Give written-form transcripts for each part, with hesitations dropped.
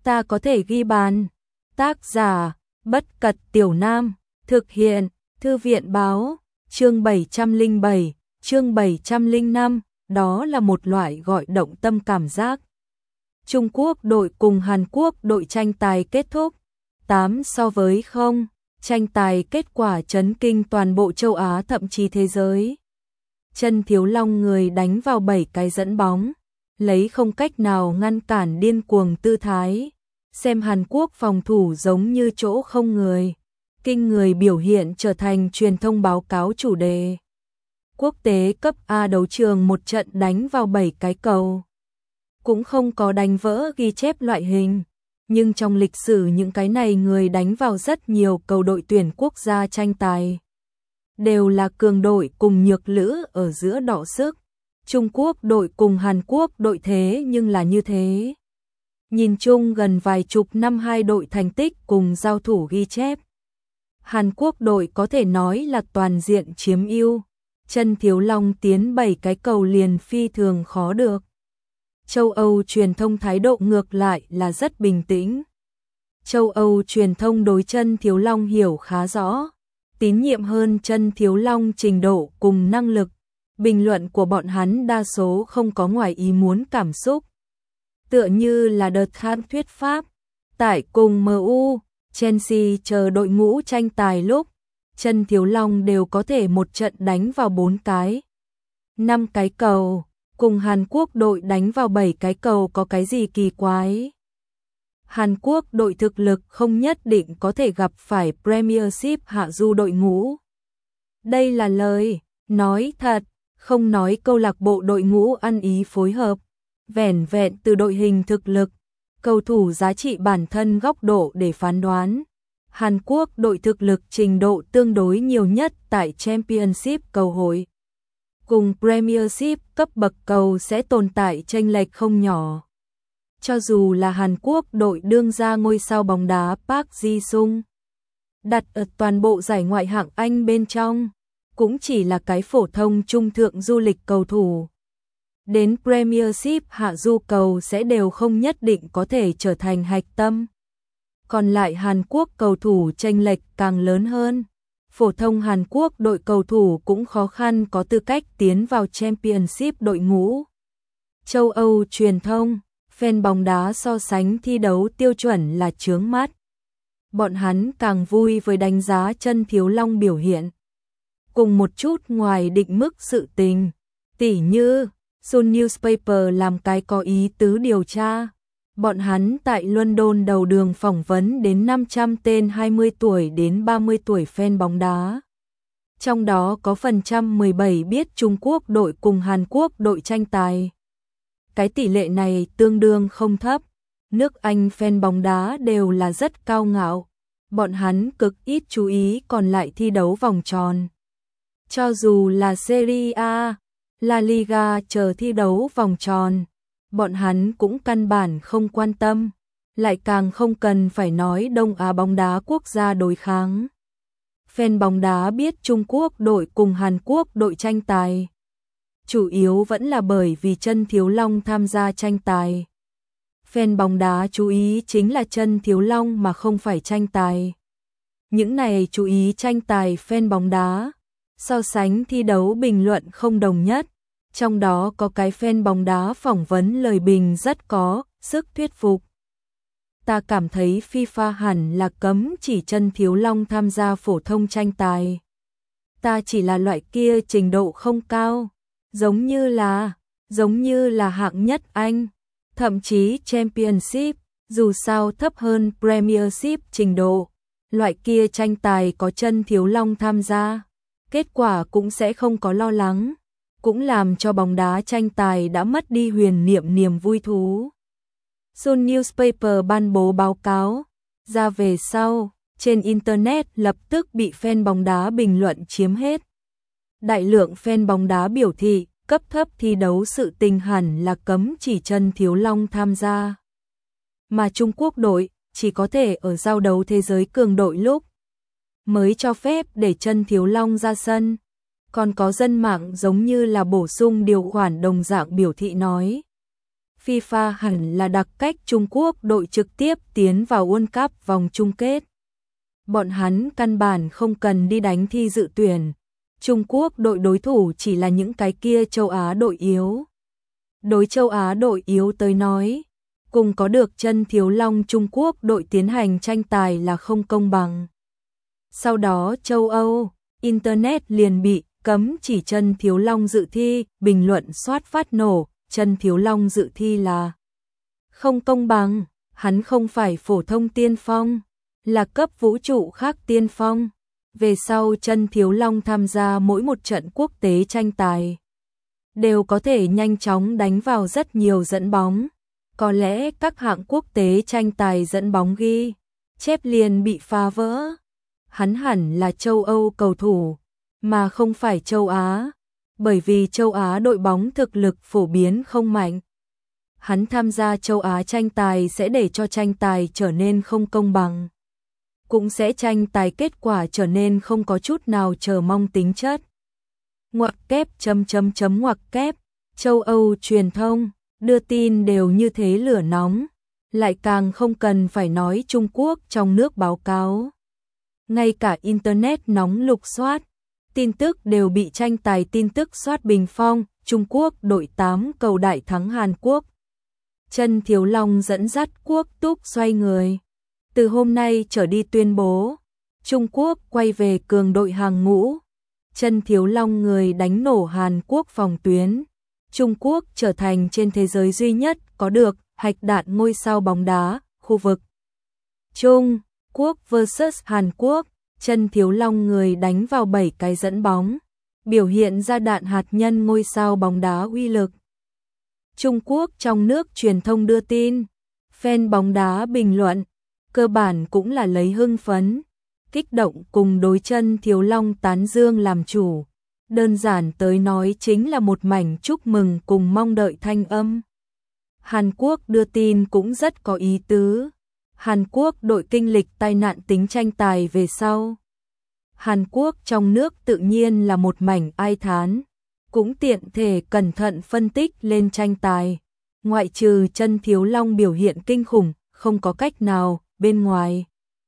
ta có thể ghi bàn. Tác giả, Bất Cật Tiểu Nam, thực hiện, Thư viện báo, chương 707, chương 705, đó là một loại gọi động tâm cảm giác. Trung Quốc đội cùng Hàn Quốc đội tranh tài kết thúc 8-0, tranh tài kết quả chấn kinh toàn bộ châu Á thậm chí thế giới. Chân Thiếu Long người đánh vào 7 cái dẫn bóng, lấy không cách nào ngăn cản điên cuồng tư thái, xem Hàn Quốc phòng thủ giống như chỗ không người. Kinh người biểu hiện trở thành truyền thông báo cáo chủ đề. Quốc tế cấp A đấu trường một trận đánh vào 7 cái cầu. Cũng không có đánh vỡ ghi chép loại hình, nhưng trong lịch sử những cái này người đánh vào rất nhiều cầu đội tuyển quốc gia tranh tài. Đều là cường đội cùng nhược lữ ở giữa đọ sức. Trung Quốc đội cùng Hàn Quốc đội thế nhưng là như thế. Nhìn chung gần vài chục năm hai đội thành tích cùng giao thủ ghi chép. Hàn Quốc đội có thể nói là toàn diện chiếm ưu. Chân Thiếu Long tiến 7 cái cầu liền phi thường khó được. Châu Âu truyền thông thái độ ngược lại là rất bình tĩnh. Châu Âu truyền thông đối Chân Thiếu Long hiểu khá rõ, tín nhiệm hơn Chân Thiếu Long trình độ cùng năng lực. Bình luận của bọn hắn đa số không có ngoài ý muốn cảm xúc. Tựa như là đợt khám thuyết pháp, tại cùng MU, Chelsea chờ đội ngũ tranh tài lúc, Chân Thiếu Long đều có thể một trận đánh vào 4 cái, 5 cái cầu, cùng Hàn Quốc đội đánh vào 7 cái cầu có cái gì kỳ quái. Hàn Quốc đội thực lực không nhất định có thể gặp phải Premiership hạ du đội ngũ. Đây là lời nói thật, không nói câu lạc bộ đội ngũ ăn ý phối hợp, vẻn vẹn từ đội hình thực lực, cầu thủ giá trị bản thân góc độ để phán đoán. Hàn Quốc đội thực lực trình độ tương đối nhiều nhất tại Championship cầu hội. Cùng Premiership cấp bậc cầu sẽ tồn tại chênh lệch không nhỏ. Cho dù là Hàn Quốc đội đương ra ngôi sao bóng đá Park Ji-sung, đặt ở toàn bộ giải ngoại hạng Anh bên trong, cũng chỉ là cái phổ thông trung thượng du lịch cầu thủ. Đến Premiership hạ du cầu sẽ đều không nhất định có thể trở thành hạch tâm. Còn lại Hàn Quốc cầu thủ chênh lệch càng lớn hơn. Phổ thông Hàn Quốc đội cầu thủ cũng khó khăn có tư cách tiến vào Championship đội ngũ. Châu Âu truyền thông, fan bóng đá so sánh thi đấu tiêu chuẩn là chướng mắt. Bọn hắn càng vui với đánh giá Chân Thiếu Long biểu hiện. Cùng một chút ngoài định mức sự tình, tỉ như Sun Newspaper làm cái có ý tứ điều tra. Bọn hắn tại London đầu đường phỏng vấn đến 500 tên 20 tuổi đến 30 tuổi fan bóng đá. Trong đó có phần trăm 17 biết Trung Quốc đội cùng Hàn Quốc đội tranh tài. Cái tỷ lệ này tương đương không thấp. Nước Anh fan bóng đá đều là rất cao ngạo. Bọn hắn cực ít chú ý còn lại thi đấu vòng tròn. Cho dù là Serie A, La Liga chờ thi đấu vòng tròn, bọn hắn cũng căn bản không quan tâm, lại càng không cần phải nói Đông Á bóng đá quốc gia đối kháng. Fan bóng đá biết Trung Quốc đội cùng Hàn Quốc đội tranh tài, chủ yếu vẫn là bởi vì Chân Thiếu Long tham gia tranh tài. Fan bóng đá chú ý chính là Chân Thiếu Long mà không phải tranh tài. Những này chú ý tranh tài fan bóng đá, so sánh thi đấu bình luận không đồng nhất. Trong đó có cái fan bóng đá phỏng vấn lời bình rất có sức thuyết phục. Ta cảm thấy FIFA hẳn là cấm chỉ Chân Thiếu Long tham gia phổ thông tranh tài. Ta chỉ là loại kia trình độ không cao, giống như là hạng nhất Anh, thậm chí Championship, dù sao thấp hơn Premiership trình độ. Loại kia tranh tài có Chân Thiếu Long tham gia, kết quả cũng sẽ không có lo lắng. Cũng làm cho bóng đá tranh tài đã mất đi huyền niệm niềm vui thú. Sun Newspaper ban bố báo cáo ra về sau, trên Internet lập tức bị fan bóng đá bình luận chiếm hết. Đại lượng fan bóng đá biểu thị, cấp thấp thi đấu sự tình hẳn là cấm chỉ Chân Thiếu Long tham gia. Mà Trung Quốc đội chỉ có thể ở giao đấu thế giới cường đội lúc mới cho phép để Chân Thiếu Long ra sân. Còn có dân mạng giống như là bổ sung điều khoản đồng dạng biểu thị nói. FIFA hẳn là đặc cách Trung Quốc đội trực tiếp tiến vào World Cup vòng chung kết. Bọn hắn căn bản không cần đi đánh thi dự tuyển. Trung Quốc đội đối thủ chỉ là những cái kia châu Á đội yếu. Đối châu Á đội yếu tới nói, cùng có được chân thiếu long Trung Quốc đội tiến hành tranh tài là không công bằng. Sau đó châu Âu, Internet liền bị cấm chỉ chân thiếu long dự thi, bình luận soát phát nổ, chân thiếu long dự thi là không công bằng, hắn không phải phổ thông tiên phong, là cấp vũ trụ khác tiên phong. Về sau chân thiếu long tham gia mỗi một trận quốc tế tranh tài, đều có thể nhanh chóng đánh vào rất nhiều dẫn bóng. Có lẽ các hạng quốc tế tranh tài dẫn bóng ghi chép liền bị phá vỡ. Hắn hẳn là châu Âu cầu thủ, mà không phải châu Á, bởi vì châu Á đội bóng thực lực phổ biến không mạnh. Hắn tham gia châu Á tranh tài sẽ để cho tranh tài trở nên không công bằng, cũng sẽ tranh tài kết quả trở nên không có chút nào chờ mong tính chất. Ngoặc kép ngoặc kép, châu Âu truyền thông đưa tin đều như thế lửa nóng, lại càng không cần phải nói Trung Quốc trong nước báo cáo. Ngay cả Internet nóng lục soát, tin tức đều bị tranh tài tin tức soát bình phong, Trung Quốc đội 8 cầu đại thắng Hàn Quốc. Chân thiếu long dẫn dắt quốc túc xoay người. Từ hôm nay trở đi tuyên bố, Trung Quốc quay về cường đội hàng ngũ. Chân thiếu long người đánh nổ Hàn Quốc phòng tuyến. Trung Quốc trở thành trên thế giới duy nhất có được hạch đạn ngôi sao bóng đá, khu vực Trung Quốc vs Hàn Quốc. Chân thiếu long người đánh vào 7 cái dẫn bóng, biểu hiện ra đạn hạt nhân ngôi sao bóng đá uy lực. Trung Quốc trong nước truyền thông đưa tin, fan bóng đá bình luận, cơ bản cũng là lấy hưng phấn, kích động cùng đối chân thiếu long tán dương làm chủ. Đơn giản tới nói chính là một mảnh chúc mừng cùng mong đợi thanh âm. Hàn Quốc đưa tin cũng rất có ý tứ. Hàn Quốc đội kinh lịch tai nạn tính tranh tài về sau. Hàn Quốc trong nước tự nhiên là một mảnh ai thán, cũng tiện thể cẩn thận phân tích lên tranh tài. Ngoại trừ chân thiếu long biểu hiện kinh khủng, không có cách nào, bên ngoài.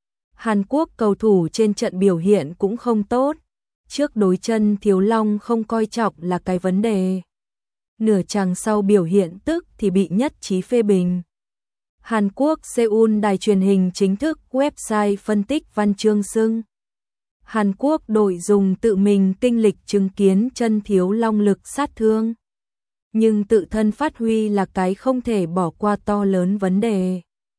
Hàn Quốc cầu thủ trên trận biểu hiện cũng không tốt. Trước đối chân thiếu long không coi trọng là cái vấn đề. Nửa chặng sau biểu hiện tức thì bị nhất trí phê bình. Hàn Quốc Seoul đài truyền hình chính thức website phân tích văn chương xưng. Hàn Quốc đội dùng tự mình kinh lịch chứng kiến chân thiếu long lực sát thương. Nhưng tự thân phát huy là cái không thể bỏ qua to lớn vấn đề.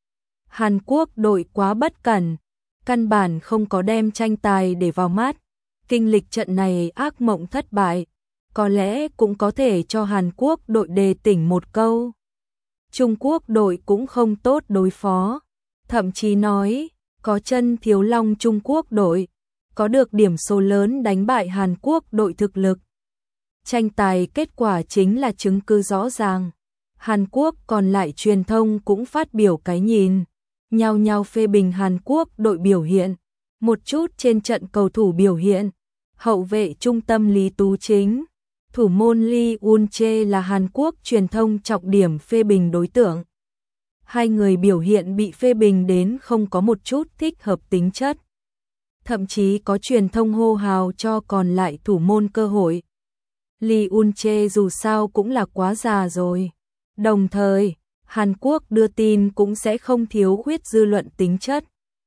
Hàn Quốc đội quá bất cẩn, căn bản không có đem tranh tài để vào mắt. Kinh lịch trận này ác mộng thất bại, có lẽ cũng có thể cho Hàn Quốc đội đề tỉnh một câu. Trung Quốc đội cũng không tốt đối phó, thậm chí nói, có chân thiếu long Trung Quốc đội, có được điểm số lớn đánh bại Hàn Quốc đội thực lực. Tranh tài kết quả chính là chứng cứ rõ ràng. Hàn Quốc còn lại truyền thông cũng phát biểu cái nhìn, nhao nhao phê bình Hàn Quốc đội biểu hiện, một chút trên trận cầu thủ biểu hiện. Hậu vệ trung tâm Lý Tú Chính, thủ môn Lee Un-che là Hàn Quốc truyền thông trọng điểm phê bình đối tượng. Hai người biểu hiện bị phê bình đến không có một chút thích hợp tính chất. Thậm chí có truyền thông hô hào cho còn lại thủ môn cơ hội. Lee Un-che dù sao cũng là quá già rồi. Đồng thời, Hàn Quốc đưa tin cũng sẽ không thiếu khuyết dư luận tính chất.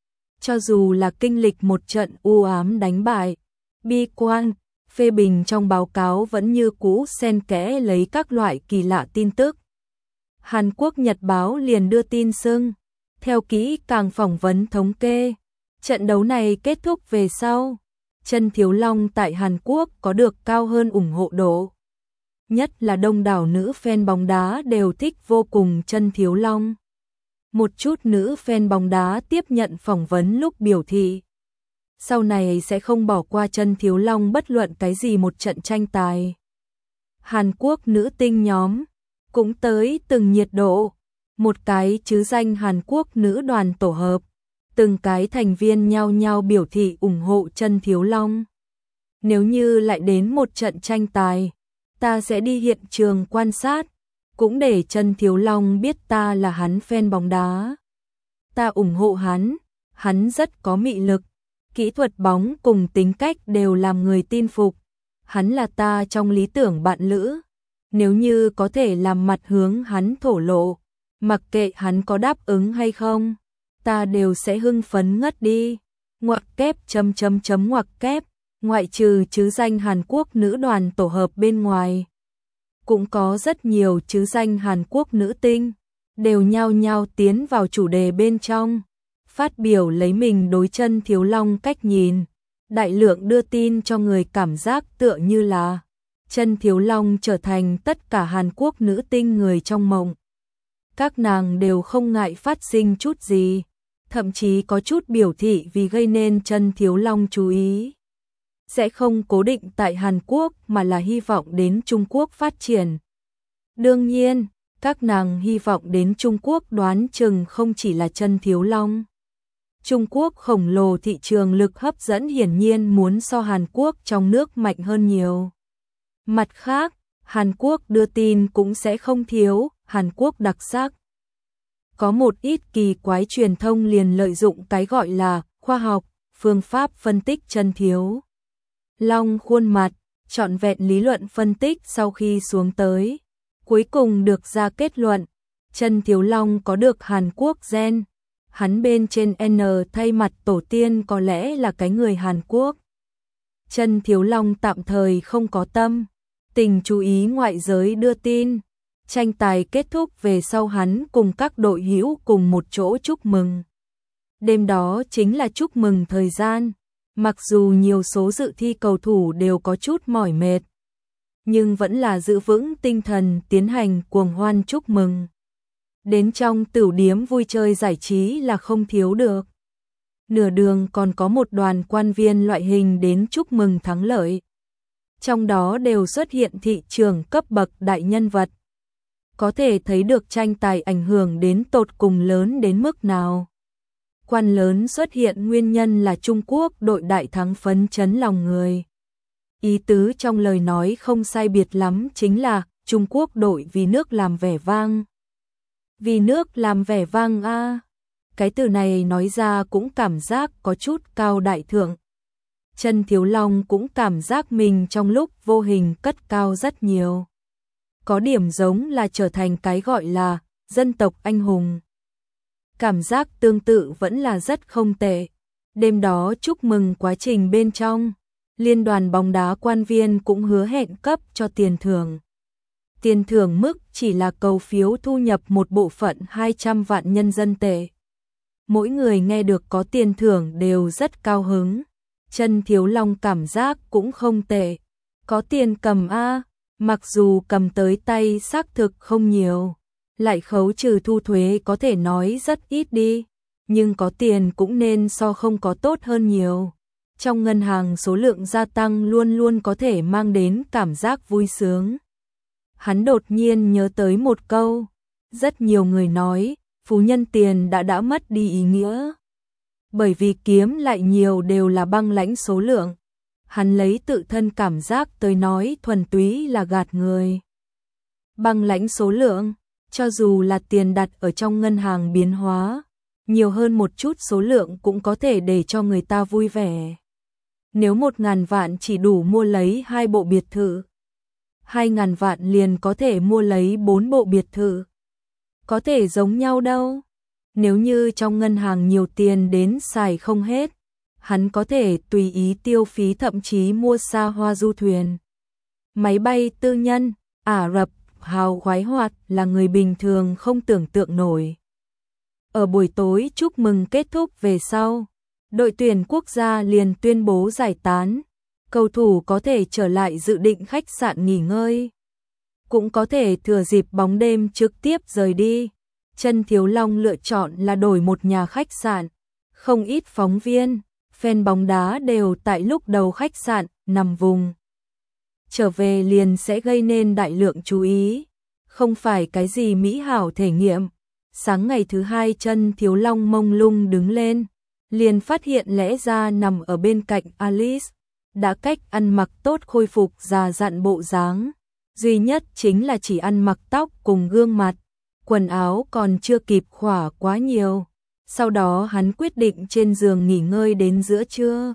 Cho dù là kinh lịch một trận u ám đánh bại, bi quan, phê bình trong báo cáo vẫn như cũ xen kẽ lấy các loại kỳ lạ tin tức. Hàn Quốc Nhật báo liền đưa tin xưng, theo kỹ càng phỏng vấn thống kê, trận đấu này kết thúc về sau, chân thiếu long tại Hàn Quốc có được cao hơn ủng hộ độ. Nhất là đông đảo nữ fan bóng đá đều thích vô cùng chân thiếu long. Một chút nữ fan bóng đá tiếp nhận phỏng vấn lúc biểu thị, sau này sẽ không bỏ qua chân thiếu long bất luận cái gì một trận tranh tài. Hàn Quốc nữ tinh nhóm cũng tới từng nhiệt độ, một cái chứ danh Hàn Quốc nữ đoàn tổ hợp, từng cái thành viên nhao nhao biểu thị ủng hộ chân thiếu long. Nếu như lại đến một trận tranh tài, ta sẽ đi hiện trường quan sát, cũng để Trần Thiếu Long biết ta là hắn fan bóng đá. Ta ủng hộ hắn rất có mị lực, kỹ thuật bóng cùng tính cách đều làm người tin phục. Hắn là ta trong lý tưởng bạn lữ. Nếu như có thể làm mặt hướng hắn thổ lộ, mặc kệ hắn có đáp ứng hay không, ta đều sẽ hưng phấn ngất đi. Ngoặc kép ngoặc kép, ngoại trừ chứ danh Hàn Quốc nữ đoàn tổ hợp bên ngoài, cũng có rất nhiều chứ danh Hàn Quốc nữ tinh, đều nhao nhao tiến vào chủ đề bên trong, phát biểu lấy mình đối Trần Thiếu Long cách nhìn. Đại lượng đưa tin cho người cảm giác tựa như là Trần Thiếu Long trở thành tất cả Hàn Quốc nữ tinh người trong mộng. Các nàng đều không ngại phát sinh chút gì, thậm chí có chút biểu thị vì gây nên Trần Thiếu Long chú ý. Sẽ không cố định tại Hàn Quốc mà là hy vọng đến Trung Quốc phát triển. Đương nhiên, các nàng hy vọng đến Trung Quốc đoán chừng không chỉ là Trần Thiếu Long. Trung Quốc khổng lồ, thị trường lực hấp dẫn hiển nhiên muốn so Hàn Quốc trong nước mạnh hơn nhiều. Mặt khác, Hàn Quốc đưa tin cũng sẽ không thiếu, Hàn Quốc đặc sắc. Có một ít kỳ quái truyền thông liền lợi dụng cái gọi là khoa học, phương pháp phân tích Trần Thiếu Long khuôn mặt, trọn vẹn lý luận phân tích sau khi xuống tới. Cuối cùng được ra kết luận, Trần Thiếu Long có được Hàn Quốc gen. Hắn bên trên N thay mặt tổ tiên có lẽ là cái người Hàn Quốc. Trần Thiếu Long tạm thời không có tâm tình chú ý ngoại giới đưa tin. Tranh tài kết thúc về sau hắn cùng các đội hữu cùng một chỗ chúc mừng. Đêm đó chính là chúc mừng thời gian. Mặc dù nhiều số dự thi cầu thủ đều có chút mỏi mệt, nhưng vẫn là giữ vững tinh thần tiến hành cuồng hoan chúc mừng. Đến trong tửu điếm vui chơi giải trí là không thiếu được. Nửa đường còn có một đoàn quan viên loại hình đến chúc mừng thắng lợi. Trong đó đều xuất hiện thị trường cấp bậc đại nhân vật. Có thể thấy được tranh tài ảnh hưởng đến tột cùng lớn đến mức nào. Quan lớn xuất hiện nguyên nhân là Trung Quốc đội đại thắng phấn chấn lòng người. Ý tứ trong lời nói không sai biệt lắm chính là Trung Quốc đội vì nước làm vẻ vang. Vì nước làm vẻ vang a. Cái từ này nói ra cũng cảm giác có chút cao đại thượng. Trần Thiếu Long cũng cảm giác mình trong lúc vô hình cất cao rất nhiều. Có điểm giống là trở thành cái gọi là dân tộc anh hùng. Cảm giác tương tự vẫn là rất không tệ. Đêm đó chúc mừng quá trình bên trong, liên đoàn bóng đá quan viên cũng hứa hẹn cấp cho tiền thưởng. Tiền thưởng mức chỉ là cầu phiếu thu nhập một bộ phận 200 vạn nhân dân tệ. Mỗi người nghe được có tiền thưởng đều rất cao hứng. Trần Thiếu Long cảm giác cũng không tệ. Có tiền cầm a, mặc dù cầm tới tay xác thực không nhiều, lại khấu trừ thu thuế có thể nói rất ít đi, nhưng có tiền cũng nên so không có tốt hơn nhiều. Trong ngân hàng số lượng gia tăng luôn luôn có thể mang đến cảm giác vui sướng. Hắn đột nhiên nhớ tới một câu, rất nhiều người nói, phú nhân tiền đã mất đi ý nghĩa. Bởi vì kiếm lại nhiều đều là băng lãnh số lượng. Hắn lấy tự thân cảm giác tới nói thuần túy là gạt người. Băng lãnh số lượng, cho dù là tiền đặt ở trong ngân hàng biến hóa, nhiều hơn một chút số lượng cũng có thể để cho người ta vui vẻ. Nếu 1.000 vạn chỉ đủ mua lấy 2 bộ biệt thự, 2.000 vạn liền có thể mua lấy 4 bộ biệt thự. Có thể giống nhau đâu. Nếu như trong ngân hàng nhiều tiền đến xài không hết, hắn có thể tùy ý tiêu phí, thậm chí mua xa hoa du thuyền, máy bay tư nhân, Ả Rập, hào khoái hoạt là người bình thường không tưởng tượng nổi. Ở buổi tối chúc mừng kết thúc về sau, đội tuyển quốc gia liền tuyên bố giải tán. Cầu thủ có thể trở lại dự định khách sạn nghỉ ngơi, cũng có thể thừa dịp bóng đêm trực tiếp rời đi. Trần Thiếu Long lựa chọn là đổi một nhà khách sạn. Không ít phóng viên, fan bóng đá đều tại lúc đầu khách sạn nằm vùng. Trở về liền sẽ gây nên đại lượng chú ý. Không phải cái gì mỹ hảo thể nghiệm. Sáng ngày thứ hai Trần Thiếu Long mông lung đứng lên, liền phát hiện lẽ ra nằm ở bên cạnh Alice, đã cách ăn mặc tốt khôi phục già dặn bộ dáng, duy nhất chính là chỉ ăn mặc tóc cùng gương mặt, quần áo còn chưa kịp khỏa quá nhiều. Sau đó hắn quyết định trên giường nghỉ ngơi đến giữa trưa.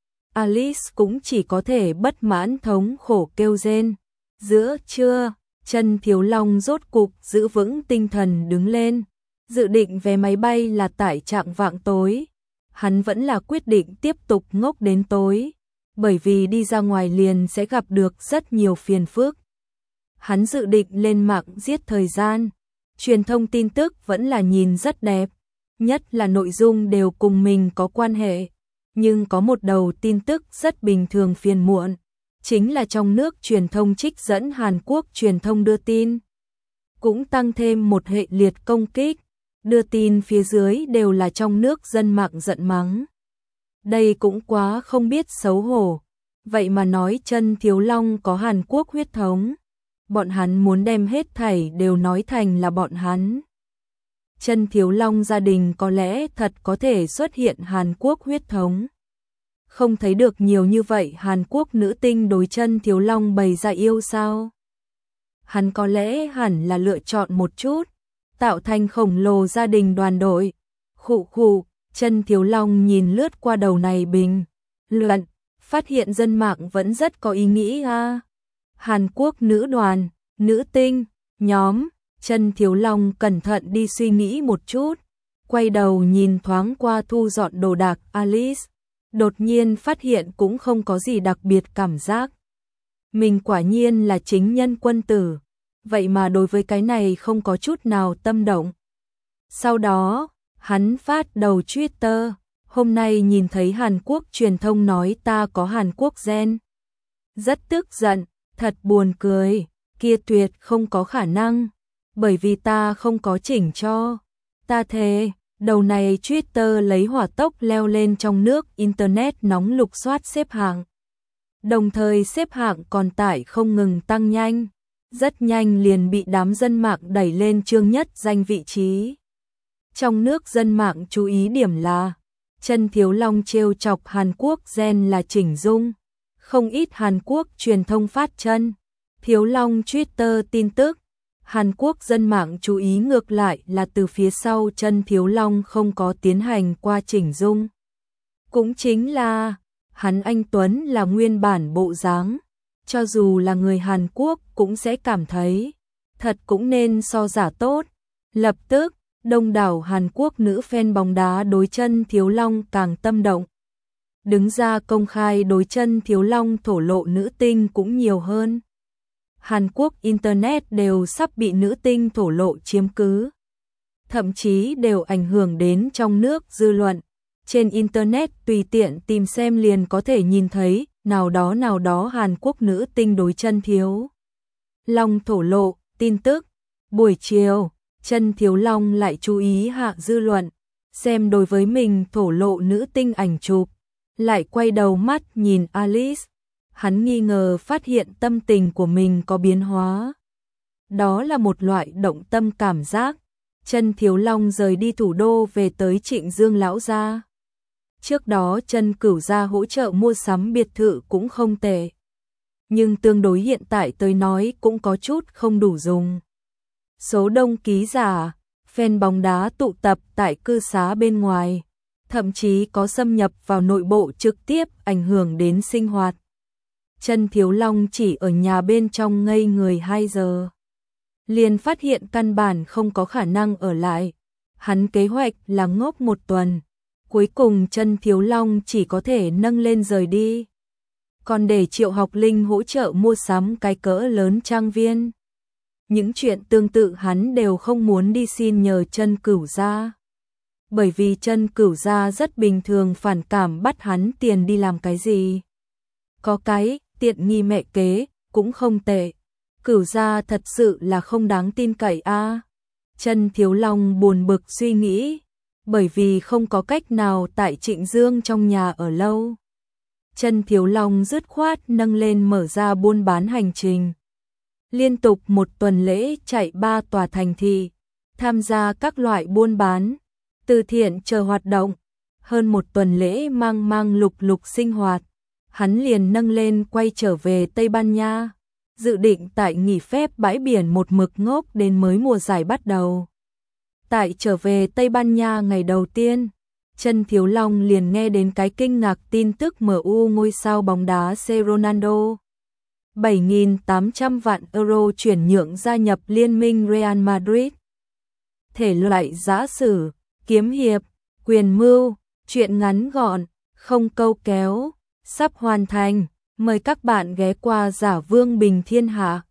Alice cũng chỉ có thể bất mãn thống khổ kêu rên. Giữa trưa, Chân Thiếu Long rốt cục giữ vững tinh thần đứng lên, dự định vé máy bay là tại chạng vạng tối. Hắn vẫn là quyết định tiếp tục ngốc đến tối, bởi vì đi ra ngoài liền sẽ gặp được rất nhiều phiền phức. Hắn dự định lên mạng giết thời gian, truyền thông tin tức vẫn là nhìn rất đẹp, nhất là nội dung đều cùng mình có quan hệ. Nhưng có một đầu tin tức rất bình thường phiền muộn, chính là trong nước truyền thông trích dẫn Hàn Quốc truyền thông đưa tin. Cũng tăng thêm một hệ liệt công kích, đưa tin phía dưới đều là trong nước dân mạng giận mắng. Đây cũng quá không biết xấu hổ, vậy mà nói Chân Thiếu Long có Hàn Quốc huyết thống. Bọn hắn muốn đem hết thảy đều nói thành là bọn hắn. Chân Thiếu Long gia đình có lẽ thật có thể xuất hiện Hàn Quốc huyết thống. Không thấy được nhiều như vậy Hàn Quốc nữ tinh đối Chân Thiếu Long bày ra yêu sao? Hắn có lẽ hẳn là lựa chọn một chút, tạo thành khổng lồ gia đình đoàn đội. Khụ khụ, Chân Thiếu Long nhìn lướt qua đầu này bình luận, phát hiện dân mạng vẫn rất có ý nghĩ a. Hàn Quốc nữ đoàn, nữ tinh, nhóm. Chân Thiếu Long cẩn thận đi suy nghĩ một chút, quay đầu nhìn thoáng qua thu dọn đồ đạc Alice, đột nhiên phát hiện cũng không có gì đặc biệt cảm giác. Mình quả nhiên là chính nhân quân tử, vậy mà đối với cái này không có chút nào tâm động. Sau đó, hắn phát đầu Twitter, hôm nay nhìn thấy Hàn Quốc truyền thông nói ta có Hàn Quốc gen. Rất tức giận, thật buồn cười, kia tuyệt không có khả năng. Bởi vì ta không có chỉnh cho. Ta thề, đầu này Twitter lấy hỏa tốc leo lên trong nước Internet nóng lục soát xếp hạng. Đồng thời xếp hạng còn tải không ngừng tăng nhanh. Rất nhanh liền bị đám dân mạng đẩy lên chương nhất danh vị trí. Trong nước dân mạng chú ý điểm là Chân Thiếu Long trêu chọc Hàn Quốc gen là chỉnh dung. Không ít Hàn Quốc truyền thông phát Chân Thiếu Long Twitter tin tức. Hàn Quốc dân mạng chú ý ngược lại là từ phía sau Chân Thiếu Long không có tiến hành qua chỉnh dung. Cũng chính là, hắn anh Tuấn là nguyên bản bộ dáng, cho dù là người Hàn Quốc cũng sẽ cảm thấy, thật cũng nên so giả tốt. Lập tức, đông đảo Hàn Quốc nữ fan bóng đá đối Chân Thiếu Long càng tâm động. Đứng ra công khai đối Chân Thiếu Long thổ lộ nữ tinh cũng nhiều hơn. Hàn Quốc Internet đều sắp bị nữ tinh thổ lộ chiếm cứ. Thậm chí đều ảnh hưởng đến trong nước dư luận. Trên Internet tùy tiện tìm xem liền có thể nhìn thấy nào đó Hàn Quốc nữ tinh đối Chân Thiếu Long thổ lộ tin tức. Buổi chiều, Chân Thiếu Long lại chú ý hạ dư luận, xem đối với mình thổ lộ nữ tinh ảnh chụp, lại quay đầu mắt nhìn Alice. Hắn nghi ngờ phát hiện tâm tình của mình có biến hóa. Đó là một loại động tâm cảm giác. Chân Thiếu Long rời đi thủ đô về tới Trịnh Dương lão gia. Trước đó Chân Cửu gia hỗ trợ mua sắm biệt thự cũng không tệ. Nhưng tương đối hiện tại tới nói cũng có chút không đủ dùng. Số đông ký giả, fan bóng đá tụ tập tại cư xá bên ngoài, thậm chí có xâm nhập vào nội bộ trực tiếp ảnh hưởng đến sinh hoạt. Chân Thiếu Long chỉ ở nhà bên trong ngây người 2 giờ. Liền phát hiện căn bản không có khả năng ở lại. Hắn kế hoạch là ngốc 1 tuần. Cuối cùng Chân Thiếu Long chỉ có thể nâng lên rời đi. Còn để Triệu Học Linh hỗ trợ mua sắm cái cỡ lớn trang viên. Những chuyện tương tự hắn đều không muốn đi xin nhờ Chân Cửu gia. Bởi vì Chân Cửu gia rất bình thường phản cảm bắt hắn tiền đi làm cái gì. Có cái tiện nghi mẹ kế, cũng không tệ. Cửu gia thật sự là không đáng tin cậy a. Chân Thiếu Long buồn bực suy nghĩ, bởi vì không có cách nào tại Trịnh Dương trong nhà ở lâu. Chân Thiếu Long dứt khoát nâng lên mở ra buôn bán hành trình. Liên tục 1 tuần lễ chạy 3 tòa thành thị, tham gia các loại buôn bán, từ thiện chờ hoạt động. Hơn 1 tuần lễ mang lục sinh hoạt. Hắn liền nâng lên quay trở về Tây Ban Nha. dự định tại nghỉ phép bãi biển một mực ngốc đến mới mùa giải bắt đầu. Tại trở về Tây Ban Nha ngày đầu tiên, Trần Thiếu Long liền nghe đến cái kinh ngạc tin tức MU ngôi sao bóng đá C Ronaldo 7.800 vạn euro chuyển nhượng gia nhập liên minh Real Madrid. Thể loại giã sử, kiếm hiệp, quyền mưu, truyện ngắn gọn, không câu kéo, sắp hoàn thành. Mời các bạn ghé qua Giả Vương Bình Thiên Hạ.